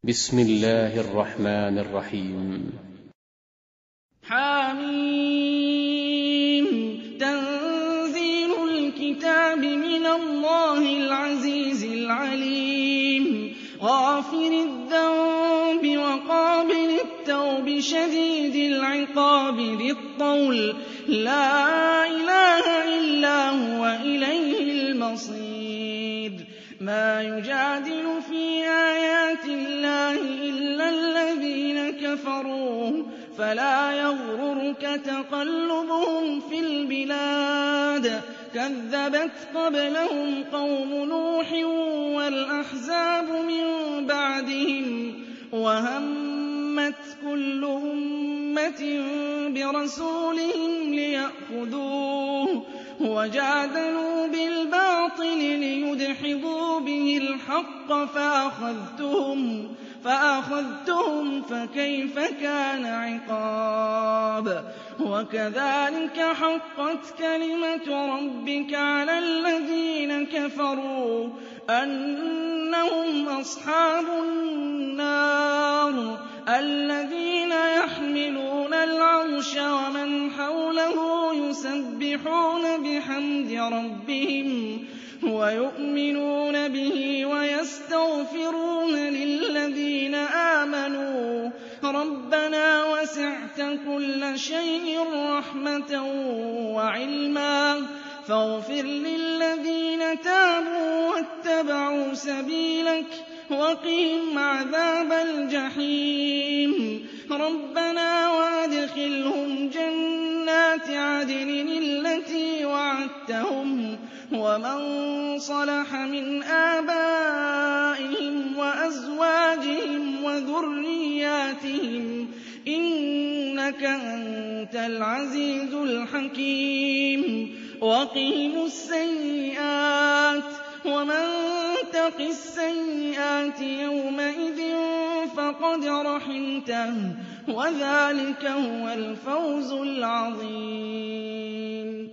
بسم الله الرحمن الرحيم. حم تنزيل الكتاب من الله العزيز العليم غافر الذنب وقابل التوب شديد العقاب ذي الطول لا إله إلا هو إليه المصير ما يجادل في آيات الله إلا الذين كفروا فلا يغررك تقلبهم في البلاد كذبت قبلهم قوم نوح والأحزاب من بعدهم وهمت كل أمة برسولهم ليأخذوه وجادلوا بالباطل ليدحضوا به الحق فأخذتهم فكيف كان عقاب وكذلك حقت كلمة ربك على الذين كفروا أنهم أصحاب النار الذين يحملون العرش ومن حوله يسبحون بحمد ربهم ويؤمنون به ويستغفرون للذين آمنوا ربنا وسعت كل شيء رحمة وعلما فاغفر للذين تابوا واتبعوا سبيلك وقهم عذاب الجحيم ربنا وادخلهم جنات عدن التي وعدتهم ومن صلح من آبائهم وأزواجهم وذرياتهم إنك أنت العزيز الحكيم وقهم السيئات ومن تق السيئات يومئذ فقد رحمته وذلك هو الفوز العظيم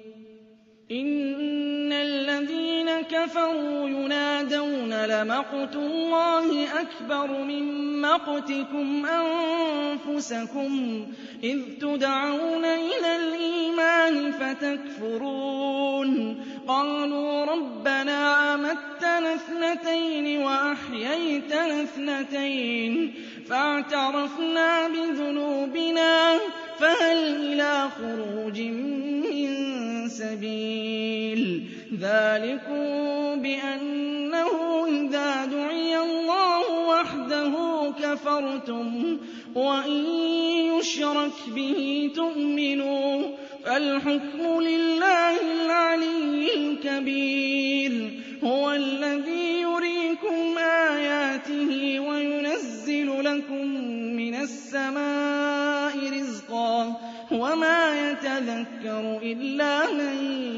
إن الذين كفروا ينادون لمقت الله أكبر من مقتكم أنفسكم إذ تدعون إلى الإيمان فتكفرون قالوا ربنا أمتنا اثنتين وأحييتنا اثنتين فاعترفنا بذنوبنا فهل إلى خروج من سبيل ذلكم بأنه إذا دعي الله وحده كفرتم وإن يشرك به تؤمنوا فالحكم لله العلي الكبير هو الذي يريكم آياته وينزل لكم من السماء رزقا وما يتذكر إلا من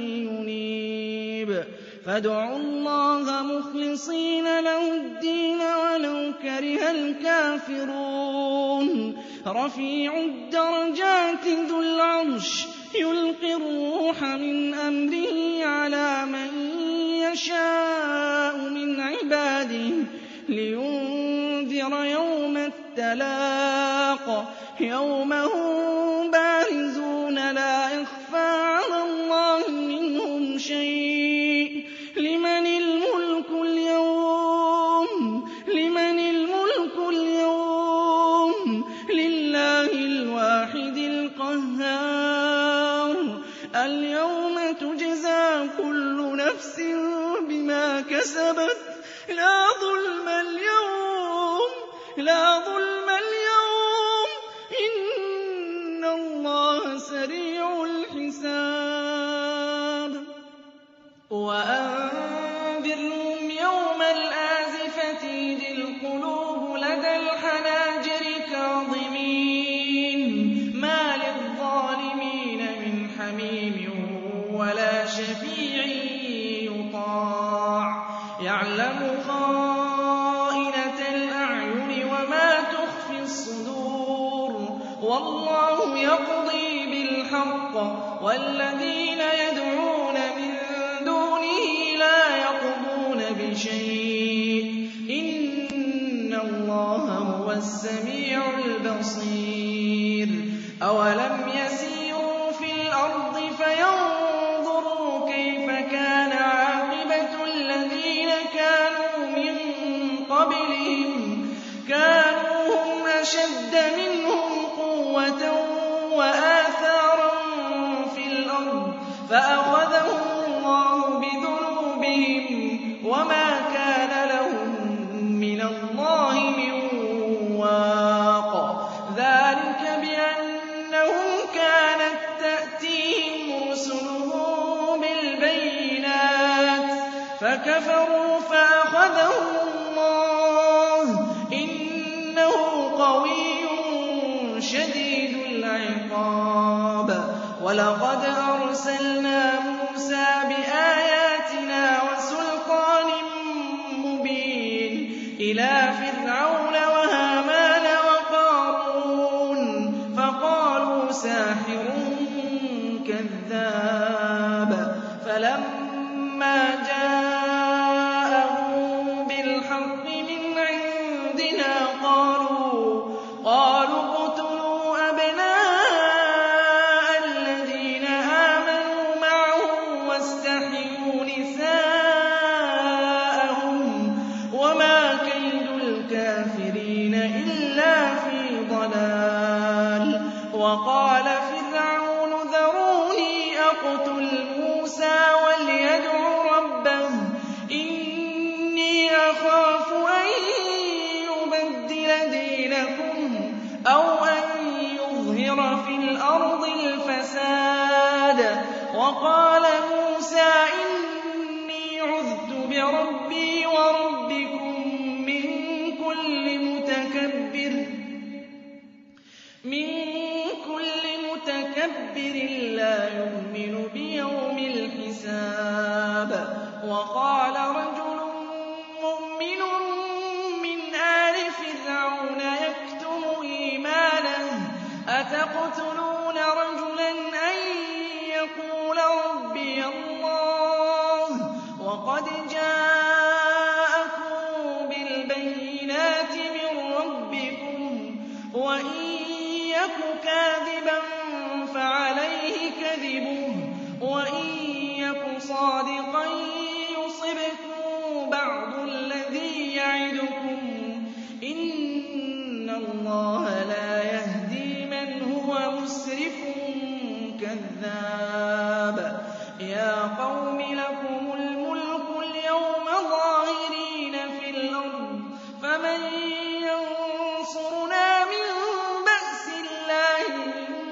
ينيب فادعوا الله مخلصين له الدين ولو كره الكافرون رفيع الدرجات ذو العرش يلقي الروح من أمره على من يشاء من عباده لينذر يوم التلاق يوم هم بارزون لا يخفى على الله منهم شيء لمن الملك اليوم لله الواحد القهار اليوم تجزى كل نفس بما كسبت لا ظلم اليوم إن الله سريع الحساب وأنذرهم يوم الآزفة إذ القلوب لدى الحناجر كاظمين ما للظالمين من حميم ولا شفيع يطاع يعلم خائنة الأعين وما تخفي الصدور والله يقضي بالحق والذين يدعون من دونه لا يقضون بشيء إن اللَّهَ هُوَ السَّمِيعُ الْبَصِيرُ أَوَلَمْ يَسِيرُوا فِي الْأَرْضِ فَيَنظُرُوا كَيْفَ كَانَ عَاقِبَةُ الَّذِينَ كَانُوا مِن قَبْلِهِمْ كَانُوا هُمْ أَشَدَّ مِنْهُمْ قُوَّةً وَآثَارًا فِي الْأَرْضِ فَأَخَذَهُمُ اللَّهُ بِذُنُوبِهِمْ وَمَا كَانَ لَهُم مِّنَ اللَّهِ مِن وَاقٍ ذَٰلِكَ بِأَنَّهُمْ كَانَت تَّأْتِيهِمْ رُسُلُهُم بِالْبَيِّنَاتِ فَكَفَرُوا فَأَخَذَهُمُ اللَّهُ ۚ إِنَّهُ قَوِيٌّ شَدِيدُ الْعِقَابِ وَلَقَدْ أَرْسَلْنَا مُوسَىٰ بِآيَاتِنَا وَسُلْطَانٍ مُّبِينٍ إِلَىٰ فِرْعَوْنَ وَهَامَانَ وَقَارُونَ فَقَالُوا سَاحِرٌ كَذَّابٌ فَلَمَّا جَاءَهُم بِالْحَقِّ مِنْ عِندِنَا قَالُوا اقْتُلُوا أَبْنَاءَ الَّذِينَ آمَنُوا مَعَهُ وَاسْتَحْيُوا نِسَاءَهُمْ وَمَا كَيْدُ الْكَافِرِينَ إِلَّا فِي ضَلَالٍ وَقَالَ فِرْعَوْنُ ذَرُونِي أَقْتُلْ مُوسَىٰ وَلْيَدْعُ رَبَّهُ إِنِّي أَخَافُ أَن يُبَدِّلَ دِينَكُمْ أَوْ أَن يُظْهِرَ فِي الْأَرْضِ الْفَسَادَ وَقَالَ مُوسَىٰ إِنِّي عُذْتُ بِرَبِّي وَرَبِّكُم مِّن كُلِّ مُتَكَبِّرٍ لَّا يُؤْمِنُ بِيَوْمِ الْحِسَابِ وَقَالَ رَجُلٌ مُّؤْمِنٌ مِّنْ آلِ فِرْعَوْنَ يَكْتُمُ إِيمَانَهُ أَتَقْتُلُونَ رَجُلًا أَن يَقُولَ رَبِّيَ اللَّهُ وَقَدْ جَاءَكُم بِالْبَيِّنَاتِ مِن رَّبِّكُمْ وَإِن يَكُ كَاذِبًا فَعَلَيْهِ كَذِبُهُ وَإِن يَكُ صَادِقًا يُصِبْكُم بَعْضُ الَّذِي يَعِدُكُمْ ۖ إِنَّ اللَّهَ لَا يَهْدِي مَنْ هُوَ مُسْرِفٌ كَذَّابٌ يَا قَوْمِ لَكُمُ الْمُلْكُ الْيَوْمَ ظَاهِرِينَ فِي الْأَرْضِ فَمَن يَنصُرُنَا مِن بَأْسِ اللَّهِ إِن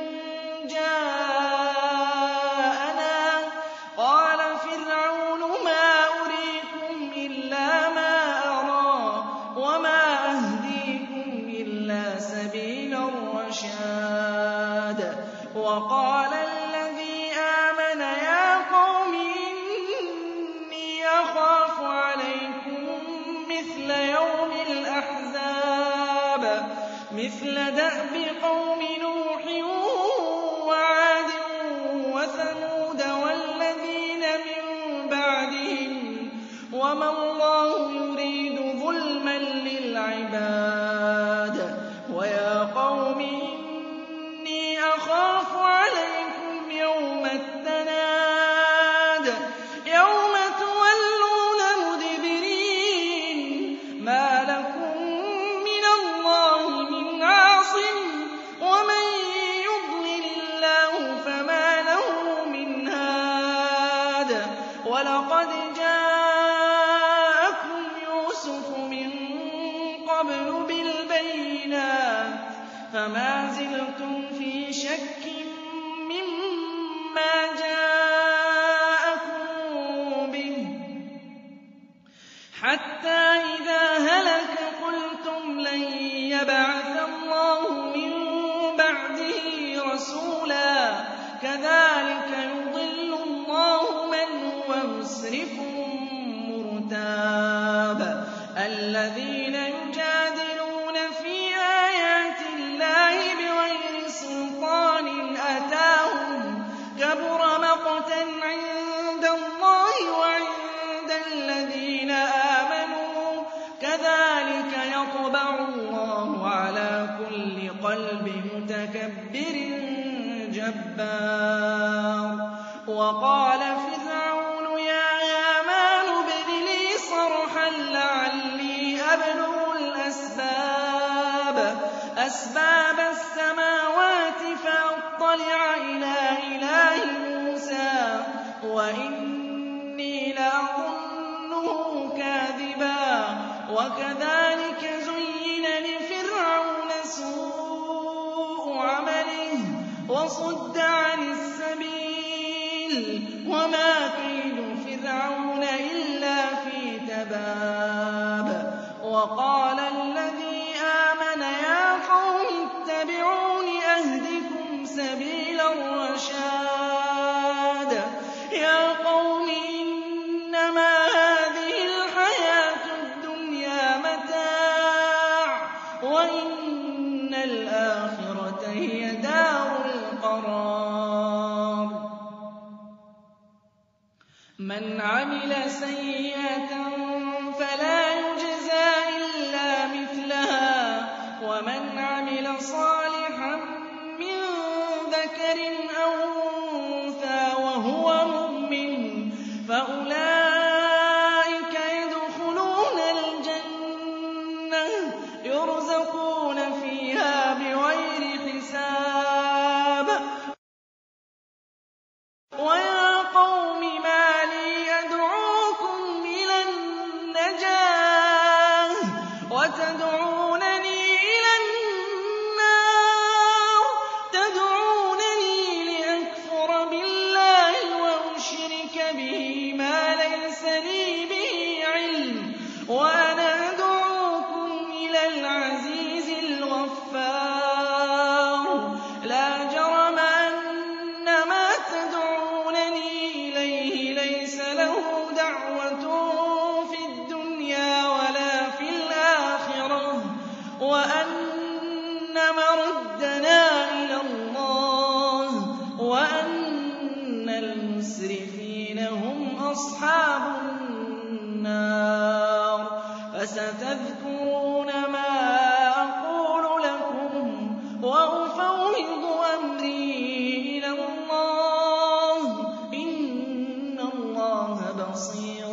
جَاءَنَا قَالَ فِرْعَوْنُ مَا أُرِيكُمْ إِلَّا مَا أَرَىٰ وَمَا أَهْدِيكُمْ إِلَّا سَبِيلَ الرَّشَادِ وَقَالَ الَّذِي آمَنَ يَا قَوْمِ إِنِّي أَخَافُ عَلَيْكُم مِّثْلَ يَوْمِ الْأَحْزَابِ مِثْلَ دَأْبِ قَوْمِ نُوحٍ وَعَادٍ وَثَمُودَ وَالَّذِينَ مِن بَعْدِهِمْ وَمَا اللَّهُ يُرِيدُ ظُلْمًا لِّلْعِبَادِ وَيَا قَوْمِ إِنِّي أَخَافُ عَلَيْكُمْ يَوْمَ التَّنَادِ يَوْمَ تُوَلُّونَ مُدْبِرِينَ مَا لَكُم مِّنَ اللَّهِ مِنْ عَاصِمٍ وَمَن يُضْلِلِ اللَّهُ فَمَا لَهُ مِنْ هَادٍ وَلَقَدْ جَاءَكُمْ يُوسُفُ مِن قَبْلُ بِالْبَيِّنَاتِ فَمَا زِلْتُمْ فِي شَكٍّ مِّمَّا جَاءَكُم بِهِ حَتَّىٰ إِذَا هَلَكَ قُلْتُمْ لَن يَبْعَثَ اللَّهُ مِن بَعْدِهِ رَسُولًا كَذَٰلِكَ يُضِلُّ اللَّهُ مَنْ هُوَ مُسْرِفٌ مُّرْتَابٌ الَّذِينَ يُجَادِلُونَ فِي آيَاتِ اللَّهِ بِغَيْرِ سُلْطَانٍ أَتَاهُمْ كَبُرَ مَقْتًا عِندَ اللَّهِ وَعِندَ الَّذِينَ آمَنُوا كَذَٰلِكَ يَطْبَعُ قلب متكبر جبار. وقال فرعون يا هامان ابن لي صرحا لعلي أبلغ أسباب السماوات فأطلع إلى إله موسى وإني لأظنه كاذبا. وكذلك زين لفرعون سوء عمله وصد عن السبيل وما كيد فرعون إلا في تباب. وقال الذي آمن يا قوم اتبعون أهدكم سبيل الرشاد. يا قوم إنما هذه الحياة الدنيا متاع وإن الآخرة هي دار القرار. من عمل سيئة فلا يجزى إلا مثلها ومن عمل صالحا من ذكر أو أنثى وهو مؤمن فأولئك يدخلون الجنة يرزقون فيها بغير حساب. ويا قوم ما لي أدعوكم إلى النجاة وتدعونني إلى النار. تدعونني لأكفر بالله وأشرك به ما ليس لي به علم وأنا أدعوكم إلى العزيز الغفار. لا جرم أن ما تدعونني إليه ليس له دعوة في الدنيا ولا في الآخرة وأن مردنا إلى الله وأن المسرفين هم أصحاب النار. فستذكرون ما أقول لكم وأفوض أمري إلى الله إن الله بصير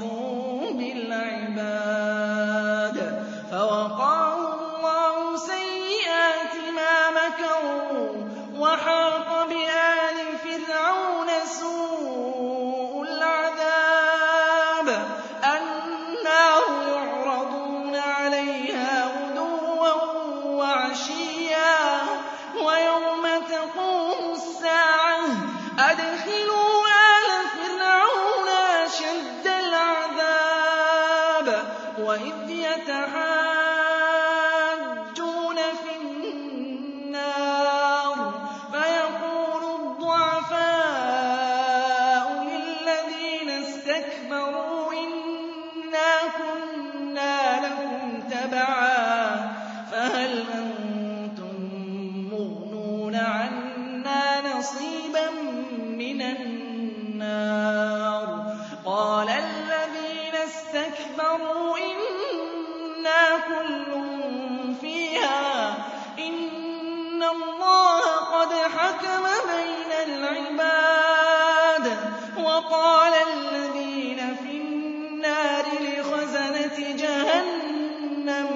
بالعباد. فوقاه الله سيئات ما مكروا وحاق بآل فرعون سوء العذاب. النار يعرضون عليها غدوا وعشيا ويوم تقوم الساعة أدخلوا آل فرعون أشد العذاب. وإذ يتحاجون في النار فيقول الضعفاء للذين استكبروا إنا كنا لكم تبعا فهل أنتم مغنون عنا نصيبا من النار. قال الذين استكبروا إنا كل فيها إن الله قد حكم بين العباد. وقال الذين في النار لخزنة جهنم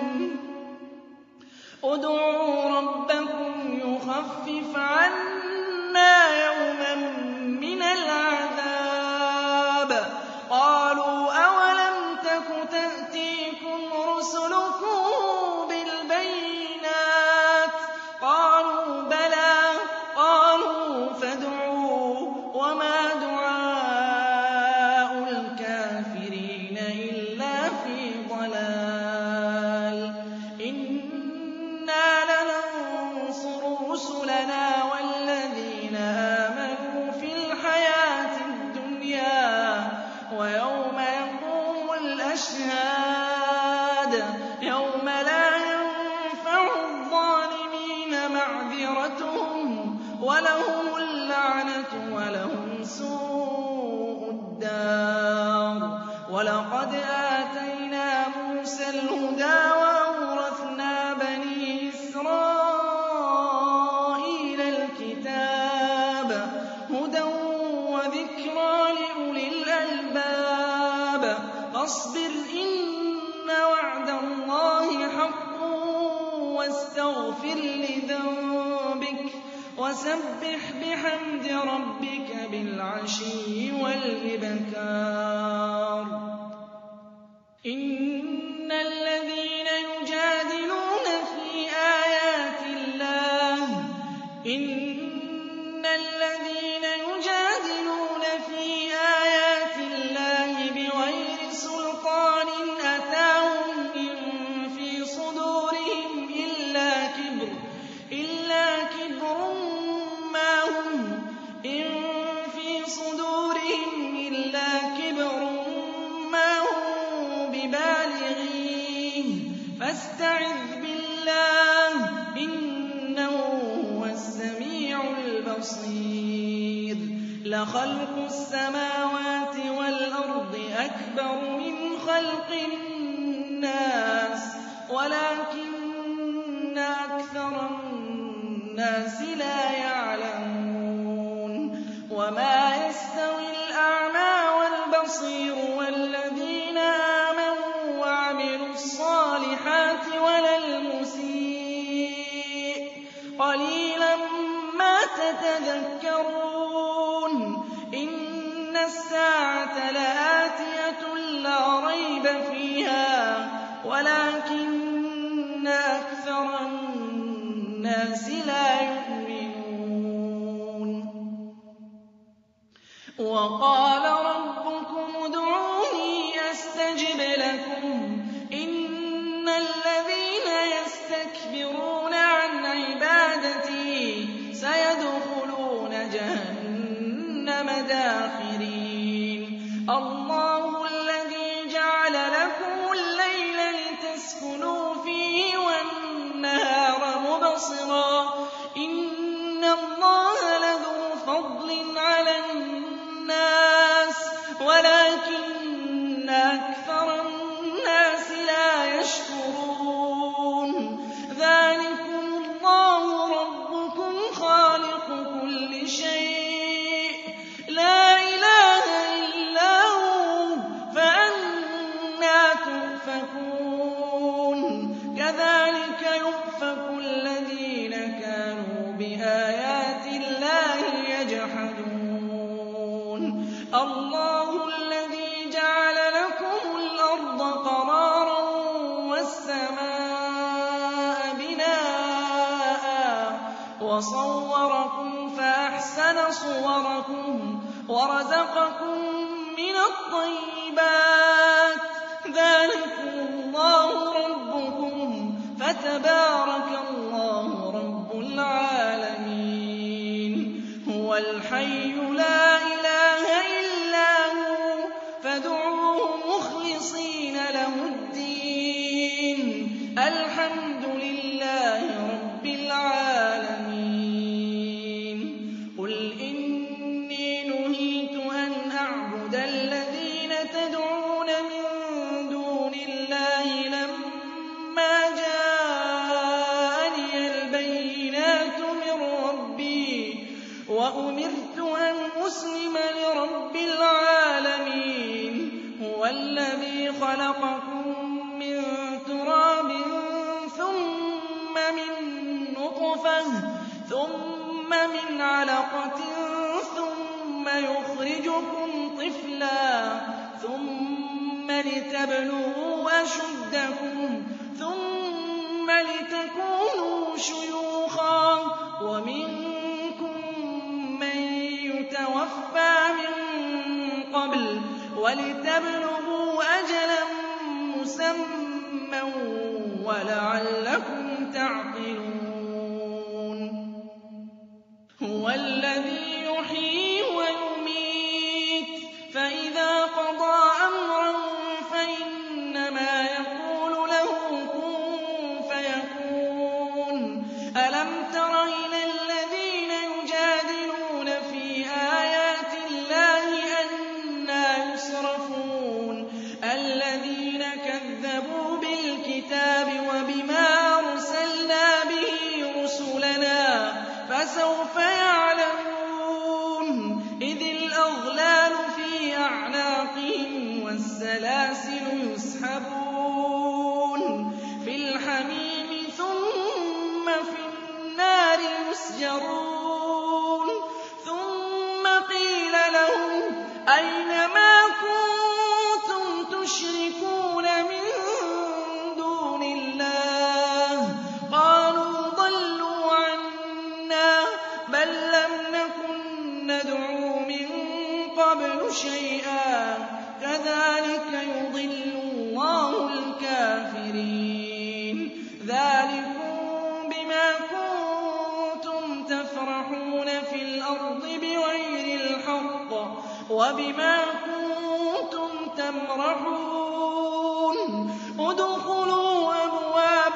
ادعوا ربكم يخفف عنا يوما من العذاب. قالوا أولم تك تأتيكم رسلكم بالبينات قالوا بلى. قالوا فادعوا وما دعاء الكافرين إلا في ضلال. إنا لننصر رسلنا والذين آمنوا في الحياة الدنيا ويوم يقوم الأشهاد يوم لا ينفع الظالمين معذرتهم ولهم اللعنة ولهم سوء الدار. ولقد آتينا موسى الهدى وأورثنا بني إسرائيل فاصبر إن وعد الله حق واستغفر لذنبك وسبح بحمد ربك بالعشي والإبكار إن الذين يجادلون في آيات الله بغير سلطان أتاهم إن في صدورهم إلا كبر ما هم ببالغيه فاستعذ بالله إنه هو السميع البصير لخلق السماوات والأرض أكبر من خلق الناس ولكن أكثر الناس لا يعلمون وما يستوي الأعمى والبصير والذين آمنوا وعملوا الصالحات ولا المسيء قليلا ما تتذكرون إن الساعة لآتية لا ريب فيها ولكن أكثر الناس لا يؤمنون وقال ربكم ادعوني أستجب لكم إن الذين يستكبرون عن عبادتي سيدخلون جهنم داخرين الله الذي جعل لكم الليل لتسكنوا فيه والنهار مبصرا إن الله لذو فضل على الناس ولكن أكثر الناس لا يشكرون ذلكم الله ربكم خالق كل شيء لا إله إلا هو فأنى تؤفكون كذلك يؤفك الذين كانوا بآيات الله يجحدون الله الذي جعل لكم الأرض قرارا والسماء بناء وصوركم فأحسن صوركم ورزقكم من الطيبات ذلكم الله ربكم فتبارك الله رب العالمين هو الحي لا إله إلا هو فادعوه مخلصين له الدين الحمد لله رب العالمين قل إني نهيت أن أعبد الذين تدعون من دون الله لما جاءني البينات من ربي وأمرت أن أسلم لرب العالمين هو الذي خلقكم من تراب ثم من نطفة ثم من علقة ثم يخرجكم طفلا ثم لتبلغوا أشدكم ثم لتكونوا شيوخا ومنكم من يتوفى من قبل ولتبلغوا أجلا مسمى ولعلكم تعقلون هو الذي يحيي ويميت فإذا قضى أمرا فإنما يقول له كن فيكون ألم تر إلى الذين يجادلون في آيات الله أنى يصرفون الذين كذبوا بالكتاب وبما أرسلنا به رسلنا فسوف يعلمون يُسْجَرُونَ ثُمَّ قِيلَ لَهُمْ أَيْنَ مَا كُنتُمْ تُشْرِكُونَ مِن دُونِ اللَّهِ قَالُوا ضَلُّوا عَنَّا بَل لَّمْ نَكُن نَّدْعُو مِن قَبْلُ شَيْئًا كَذَٰلِكَ يُضِلُّ اللَّهُ الْكَافِرِينَ ذَٰلِكُم بِمَا كُنتُمْ تَفْرَحُونَ فِي الْأَرْضِ بِغَيْرِ الْحَقِّ وَبِمَا كُنتُمْ تَمْرَحُونَ ادْخُلُوا أَبْوَابَ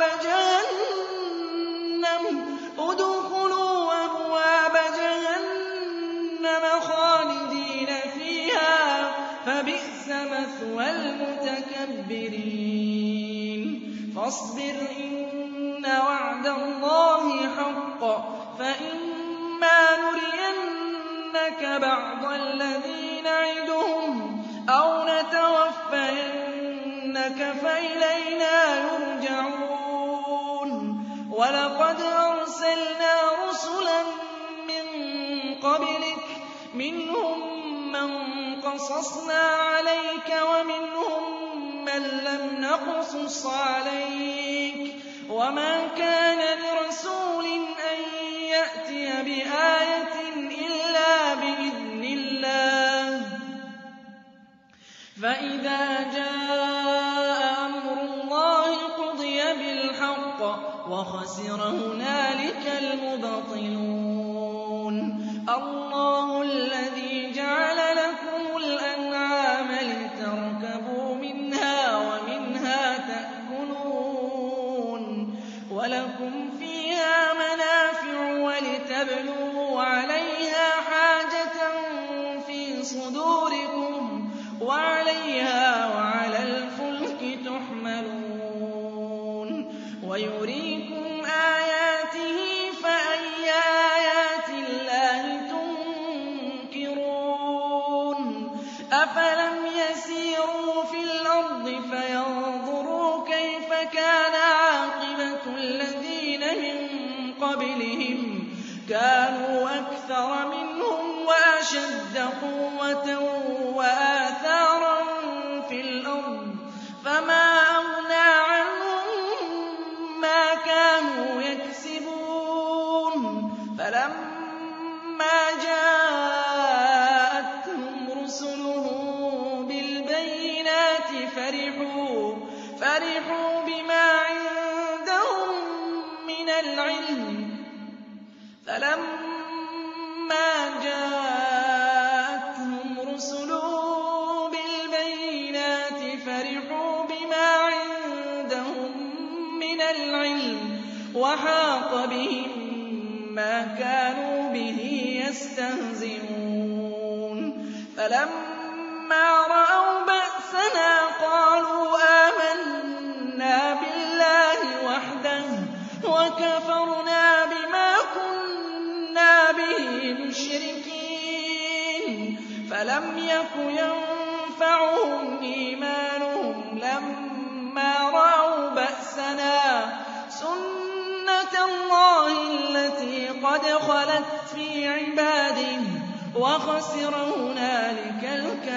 جَهَنَّمَ خَالِدِينَ فِيهَا فَبِئْسَ مَثْوَى الْمُتَكَبِّرِينَ فَاصْبِرْ إِنَّ وَعْدَ اللَّهِ حَقٌّ فَإِمَّا نُرِيَنَّكَ بَعْضَ الَّذِي نَعِدُهُمْ أَوْ نَتَوَفَّيَنَّكَ فَإِلَيْنَا يُرْجَعُونَ وَلَقَدْ أَرْسَلْنَا رُسُلًا مِّن قَبْلِكَ مِنْهُم مَّن قَصَصْنَا عَلَيْكَ وَمِنْهُم مَّن لَّمْ نَقْصُصْ عَلَيْكَ وَمَا كَانَ لِرَسُولٍ أَن يَأْتِيَ بِآيَةٍ إِلَّا بِإِذْنِ اللَّهِ فَإِذَا جَاءَ أَمْرُ اللَّهِ قُضِيَ بِالْحَقِّ وَخَسِرَ هُنَالِكَ الْمُبْطِلُونَ اللَّهُ الَّذِي جَعَلَ لَكُمُ الْأَنْعَامَ لِتَرْكَبُوا مِنْهَا وَمِنْهَا تَأْكُلُونَ وَلَكُمْ فِيهَا مَنَافِعُ وَلِتَبْلُغُوا عَلَيْهَا حَاجَةً فِي صُدُورِكُمْ وَعَلَيْهَا وَعَلَى الْفُلْكِ تُحْمَلُونَ وَيُرِيكُمْ آيَاتِهِ فَأَيَّ آيَاتِ اللَّهِ تُنكِرُونَ أَفَلَمْ يَسِيرُوا فِي الْأَرْضِ فَيَنظُرُوا كَيْفَ كَانَ عَاقِبَةُ الَّذِينَ مِن قَبْلِهِمْ كَانُوا أَكْثَرَ مِنْهُمْ وَأَشَدَّ قُوَّةً وَآثَارًا فِي الْأَرْضِ فَمَا أَغْنَىٰ عَنْهُم مَّا كَانُوا يَكْسِبُونَ فَلَمَّا جَاءَتْهُمْ رُسُلُهُم بِالْبَيِّنَاتِ فَرِحُوا بِمَا عِندَهُم مِّنَ الْعِلْمِ فَلَمَّا جَاءَتْهُمْ رُسُلُهُم بِالْبَيِّنَاتِ فَرِحُوا بِمَا عِندَهُم مِّنَ الْعِلْمِ وَحَاقَ بِهِم مَّا كَانُوا بِهِ يَسْتَهْزِئُونَ فَلَمَّا رَأَوْا بَأْسَنَا قَالُوا آمَنَّا بِاللَّهِ وَحْدَهُ وَكَفَرْنَا بِمَا كُنَّا بِهِ مُشْرِكِينَ فَلَمْ يَكُ يَنفَعُهُمْ إِيمَانُهُمْ لَمَّا رَأَوْا بَأْسَنَا سُنَّتَ اللَّهِ الَّتِي قَدْ خَلَتْ فِي عِبَادِهِ وَخَسِرَ هُنَالِكَ الْكَافِرُونَ